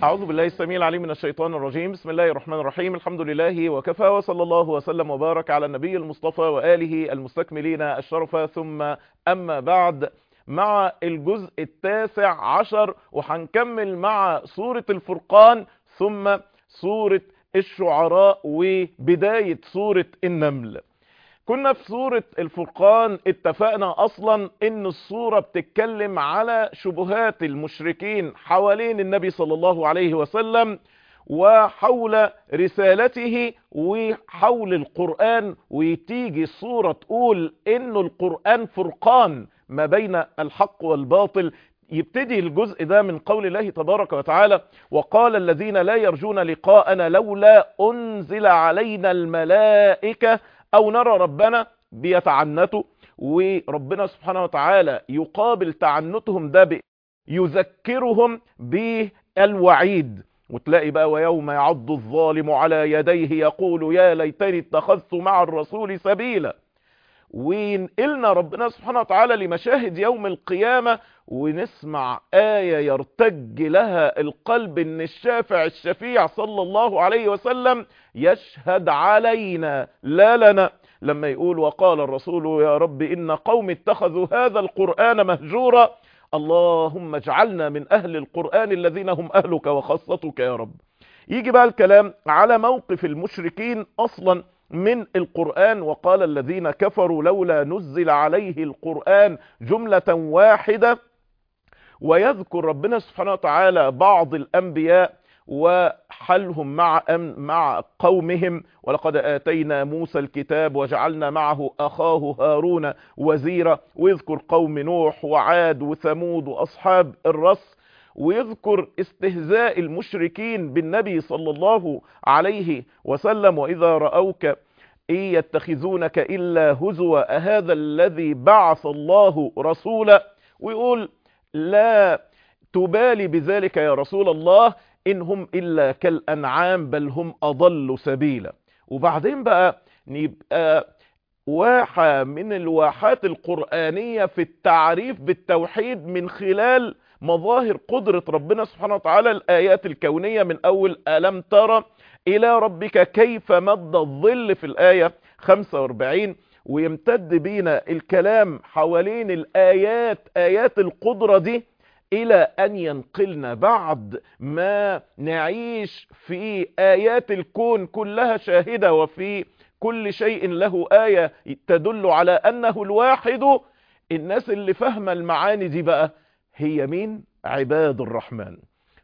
أعوذ بالله السميع العليم من الشيطان الرجيم. بسم الله الرحمن الرحيم. الحمد لله وكفى، وصلى الله وسلم وبارك على النبي المصطفى وآله المستكملين الشرف، ثم أما بعد، مع الجزء 19 وهنكمل مع سورة الفرقان ثم سورة الشعراء وبداية سورة النمل. كنا في سورة الفرقان اتفقنا اصلا ان السورة بتتكلم على شبهات المشركين حوالين النبي صلى الله عليه وسلم وحول رسالته وحول القرآن، وتيجي السورة تقول انه القرآن فرقان ما بين الحق والباطل. يبتدي الجزء ده من قول الله تبارك وتعالى: وقال الذين لا يرجون لقاءنا لولا انزل علينا الملائكة او نرى ربنا. بيتعنتوا، وربنا سبحانه وتعالى يقابل تعنتهم ده يذكرهم بالوعيد. وتلاقي بقى: ويوم يعض الظالم على يديه يقول يا ليتني اتخذت مع الرسول سبيلا. وينقلنا ربنا سبحانه وتعالى لمشاهد يوم القيامة، ونسمع آية يرتج لها القلب ان الشافع الشفيع صلى الله عليه وسلم يشهد علينا لا لنا، لما يقول: وقال الرسول يا رب إن قوم اتخذوا هذا القرآن مهجورا، اللهم اجعلنا من أهل القرآن الذين هم أهلك وخاصتك يا رب. يجي بقى الكلام على موقف المشركين أصلا من القرآن: وقال الذين كفروا لولا نزل عليه القرآن جملة واحدة. ويذكر ربنا سبحانه وتعالى بعض الأنبياء وحلهم مع قومهم: ولقد آتينا موسى الكتاب وجعلنا معه أخاه هارون وزيرا. ويذكر قوم نوح وعاد وثمود وأصحاب الرس، ويذكر استهزاء المشركين بالنبي صلى الله عليه وسلم: وإذا رأوك إن يتخذونك إلا هزوا أهذا الذي بعث الله رسولا. ويقول: لا تبالي بذلك يا رسول الله، إنهم إلا كالأنعام بل هم أضل سبيلا. وبعدين بقى نبقى واحة من الواحات القرآنية في التعريف بالتوحيد من خلال مظاهر قدرة ربنا سبحانه وتعالى، الآيات الكونية من أول ألم ترى إلى ربك كيف مد الظل في الآية 45. ويمتد بينا الكلام حوالين الآيات، آيات القدرة دي، إلى أن ينقلنا بعد ما نعيش في آيات الكون كلها شاهدة، وفي كل شيء له آية تدل على أنه الواحد. الناس اللي فاهمة المعاني دي بقى هي مين؟ عباد الرحمن.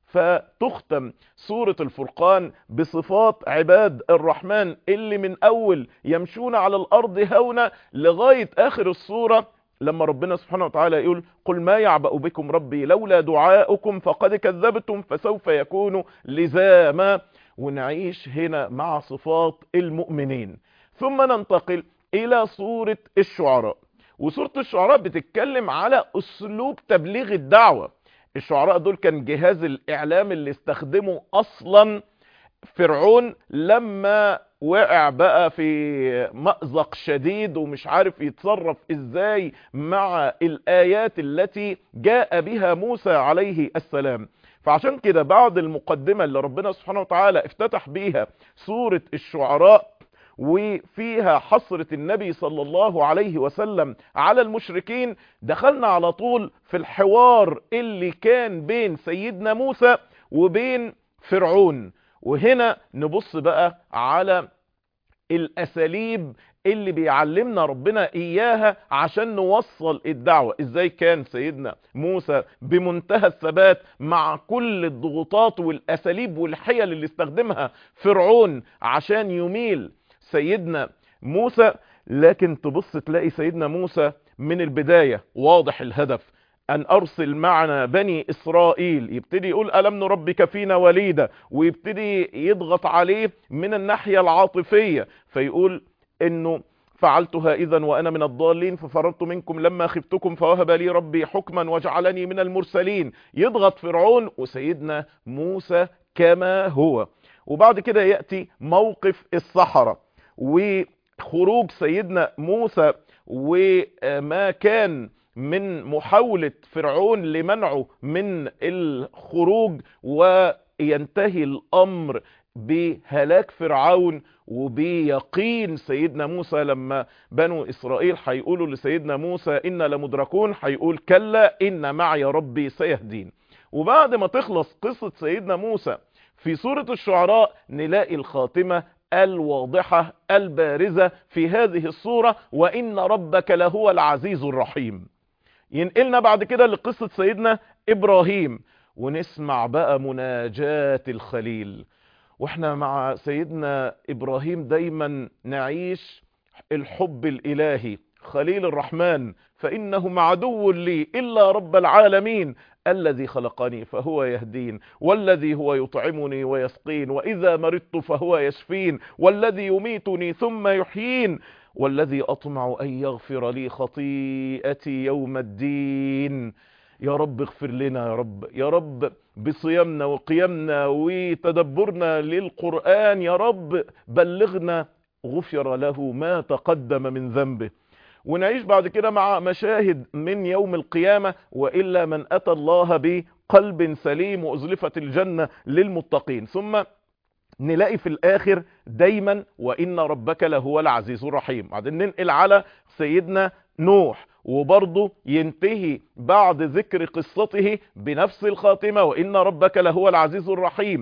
فتختم سورة الفرقان بصفات عباد الرحمن اللي من أول يمشون على الأرض هونا لغاية آخر السورة، لما ربنا سبحانه وتعالى يقول: قل ما يعبأ بكم ربي لولا دعاؤكم فقد كذبتم فسوف يكون لزاما. ونعيش هنا مع صفات المؤمنين. ثم ننتقل إلى سورة الشعراء. وسورة الشعراء بتتكلم على أسلوب تبليغ الدعوة. الشعراء دول كان جهاز الإعلام اللي استخدمه أصلا فرعون لما وقع بقى في مأزق شديد ومش عارف يتصرف ازاي مع الآيات التي جاء بها موسى عليه السلام. فعشان كده بعد المقدمة اللي ربنا سبحانه وتعالى افتتح بيها سورة الشعراء وفيها حصرة النبي صلى الله عليه وسلم على المشركين، دخلنا على طول في الحوار اللي كان بين سيدنا موسى وبين فرعون. وهنا نبص بقى على الأساليب اللي بيعلمنا ربنا إياها عشان نوصل الدعوة. إزاي كان سيدنا موسى بمنتهى الثبات مع كل الضغوطات والأساليب والحيل اللي استخدمها فرعون عشان يميل سيدنا موسى، لكن تبص تلاقي سيدنا موسى من البداية واضح الهدف: أن أرسل معنا بني إسرائيل. يبتدي يقول: ألم نربك فينا وليدا، ويبتدي يضغط عليه من الناحية العاطفية، فيقول إنه فعلتها إذا وأنا من الضالين ففررت منكم لما خفتكم فوهب لي ربي حكما وجعلني من المرسلين. يضغط فرعون وسيدنا موسى كما هو. وبعد كده يأتي موقف السحرة وخروج سيدنا موسى وما كان من محاولة فرعون لمنعه من الخروج، و ينتهي الأمر بهلاك فرعون وبيقين سيدنا موسى لما بنو إسرائيل هيقولوا لسيدنا موسى إن لمدركون، هيقول كلا إن معي ربي سيهدين. وبعد ما تخلص قصة سيدنا موسى في سورة الشعراء نلاقي الخاتمة الواضحة البارزة في هذه السورة، وإن ربك لهو العزيز الرحيم. ينقلنا بعد كده لقصة سيدنا إبراهيم، ونسمع بقى مناجاة الخليل. واحنا مع سيدنا إبراهيم دايما نعيش الحب الإلهي. خليل الرحمن فإنهم عدو لي إلا رب العالمين الذي خلقني فهو يهدين، والذي هو يطعمني ويسقين، وإذا مرضت فهو يشفين، والذي يميتني ثم يحيين، والذي أطمع أن يغفر لي خطيئتي يوم الدين. يا رب اغفر لنا يا رب، يا رب بصيامنا وقيامنا وتدبرنا للقرآن يا رب بلغنا غفر له ما تقدم من ذنبه. ونعيش بعد كده مع مشاهد من يوم القيامة، وإلا من أتى الله بقلب سليم وأزلفت الجنة للمتقين. ثم نلاقي في الآخر دايما وإن ربك لهو العزيز الرحيم. بعدين ننقل على سيدنا نوح، وبرضه ينتهي بعد ذكر قصته بنفس الخاتمة وإن ربك لهو العزيز الرحيم.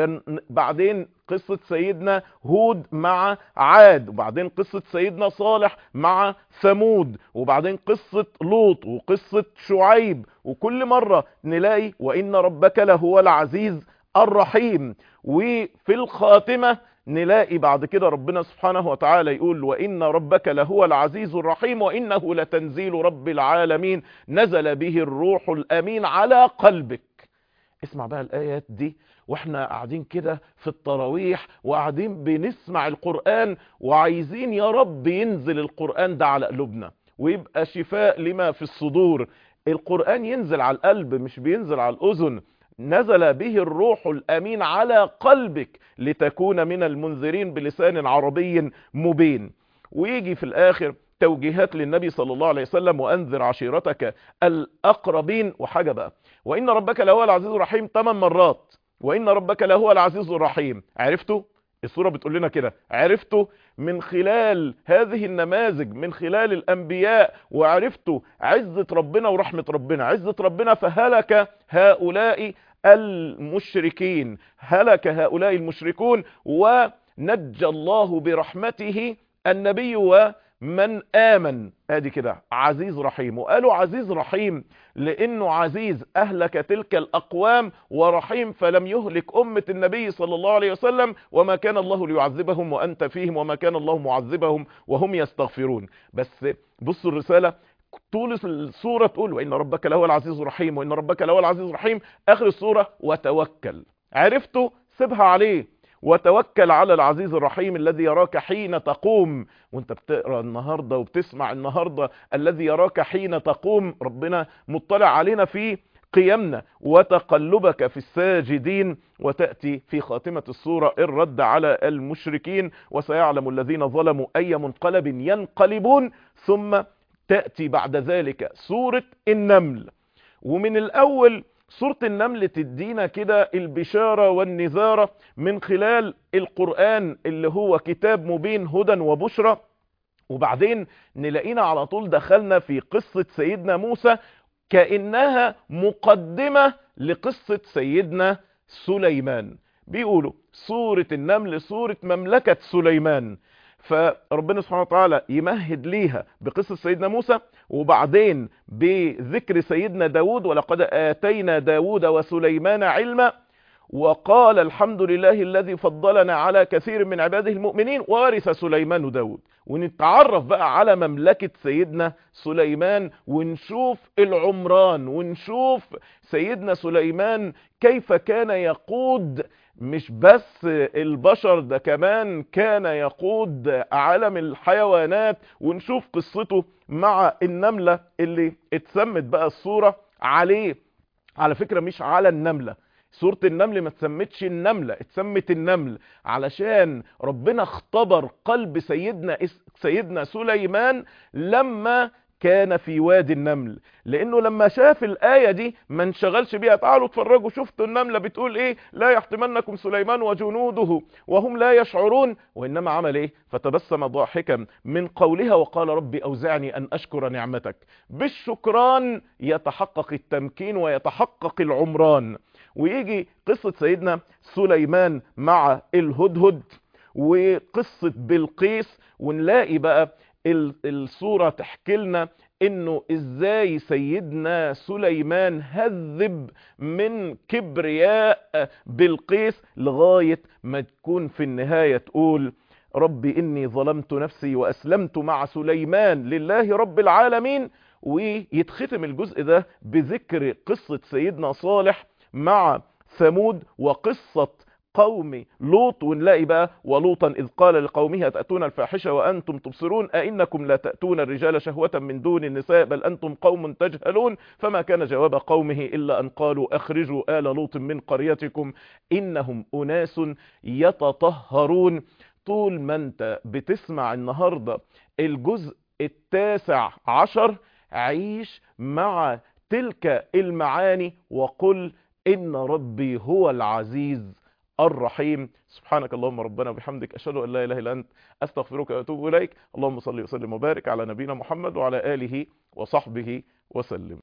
وبعدين قصة سيدنا هود مع عاد، وبعدين قصة سيدنا صالح مع ثمود، وبعدين قصة لوط وقصة شعيب، وكل مرة نلاقي وإن ربك لهو العزيز الرحيم. وفي الخاتمة نلاقي بعد كده ربنا سبحانه وتعالى يقول وإن ربك لهو العزيز الرحيم وإنه لتنزيل رب العالمين نزل به الروح الأمين على قلبك. اسمع بقى الآيات دي واحنا قاعدين كده في التراويح وقاعدين بنسمع القرآن، وعايزين يا رب ينزل القرآن ده على قلوبنا ويبقى شفاء لما في الصدور. القرآن ينزل على القلب مش بينزل على الأذن. نزل به الروح الأمين على قلبك لتكون من المنذرين بلسان عربي مبين. ويجي في الآخر توجيهات للنبي صلى الله عليه وسلم وأنذر عشيرتك الأقربين. وحاجة بقى وإن ربك لهو العزيز الرحيم 8 مرات، وإن ربك لهو العزيز الرحيم. عرفتوا؟ السورة بتقول لنا كده، عرفتوا من خلال هذه النماذج من خلال الأنبياء، وعرفتوا عزة ربنا ورحمة ربنا. عزة ربنا فهلك هؤلاء المشركين، هلك هؤلاء المشركون، ونجى الله برحمته النبي ومن آمن. ادي كده عزيز رحيم. وقالوا عزيز رحيم لانه عزيز اهلك تلك الاقوام، ورحيم فلم يهلك امة النبي صلى الله عليه وسلم، وما كان الله ليعذبهم وانت فيهم وما كان الله معذبهم وهم يستغفرون. بس بصوا الرسالة طول السورة تقول وإن ربك لهو العزيز الرحيم وإن ربك لهو العزيز الرحيم. آخر السورة وتوكل. عرفتوا؟ سيبها عليه وتوكل على العزيز الرحيم الذي يراك حين تقوم. وانت بتقرأ النهاردة وبتسمع النهاردة الذي يراك حين تقوم. ربنا مطلع علينا في قيامنا وتقلبك في الساجدين. وتأتي في خاتمة السورة الرد على المشركين وسيعلم الذين ظلموا أي منقلب ينقلبون. ثم تأتي بعد ذلك سورة النمل. ومن الأول سورة النمل تدينا كده البشارة والنذارة من خلال القرآن اللي هو كتاب مبين هدى وبشرى. وبعدين نلاقينا على طول دخلنا في قصة سيدنا موسى كأنها مقدمة لقصة سيدنا سليمان. بيقولوا سورة النمل سورة مملكة سليمان، فربنا سبحانه وتعالى يمهد ليها بقصة سيدنا موسى، وبعدين بذكر سيدنا داود ولقد آتينا داود وسليمان علما، وقال الحمد لله الذي فضلنا على كثير من عباده المؤمنين وورث سليمان داود. ونتعرف بقى على مملكة سيدنا سليمان ونشوف العمران ونشوف سيدنا سليمان كيف كان يقود مش بس البشر، ده كمان كان يقود عالم الحيوانات. ونشوف قصته مع النملة اللي اتسمت بقى الصورة عليه. على فكرة مش على النملة، سورة النمل ما تسمتش النملة، اتسمت النمل علشان ربنا اختبر قلب سيدنا سليمان لما كان في وادي النمل. لانه لما شاف الآية دي ما انشغلش بيها. تعالوا اتفرجوا، شفتوا النملة بتقول ايه؟ لا يحطمنكم سليمان وجنوده وهم لا يشعرون. وانما عمل ايه؟ فتبسم ضاحكا من قولها وقال ربي اوزعني ان اشكر نعمتك. بالشكران يتحقق التمكين ويتحقق العمران. ويجي قصة سيدنا سليمان مع الهدهد وقصة بلقيس، ونلاقي بقى الصورة تحكي لنا انه ازاي سيدنا سليمان هذب من كبرياء بلقيس لغاية ما تكون في النهاية تقول ربي اني ظلمت نفسي واسلمت مع سليمان لله رب العالمين. ويتختم الجزء ده بذكر قصة سيدنا صالح مع ثمود وقصة قوم لوط. ونلاقي بقى ولوطا إذ قال لقومه أتأتون الفاحشة وأنتم تبصرون أئنكم لا تأتون الرجال شهوة من دون النساء بل أنتم قوم تجهلون. فما كان جواب قومه إلا أن قالوا أخرجوا آل لوط من قريتكم إنهم أناس يتطهرون. طول ما أنت بتسمع النهاردة الجزء 19 عيش مع تلك المعاني وقل إن ربي هو العزيز الرحيم. سبحانك اللهم ربنا وبحمدك أشهد أن لا إله إلا أنت أستغفرك وأتوب إليك. اللهم صل وسلم وبارك على نبينا محمد وعلى آله وصحبه وسلم.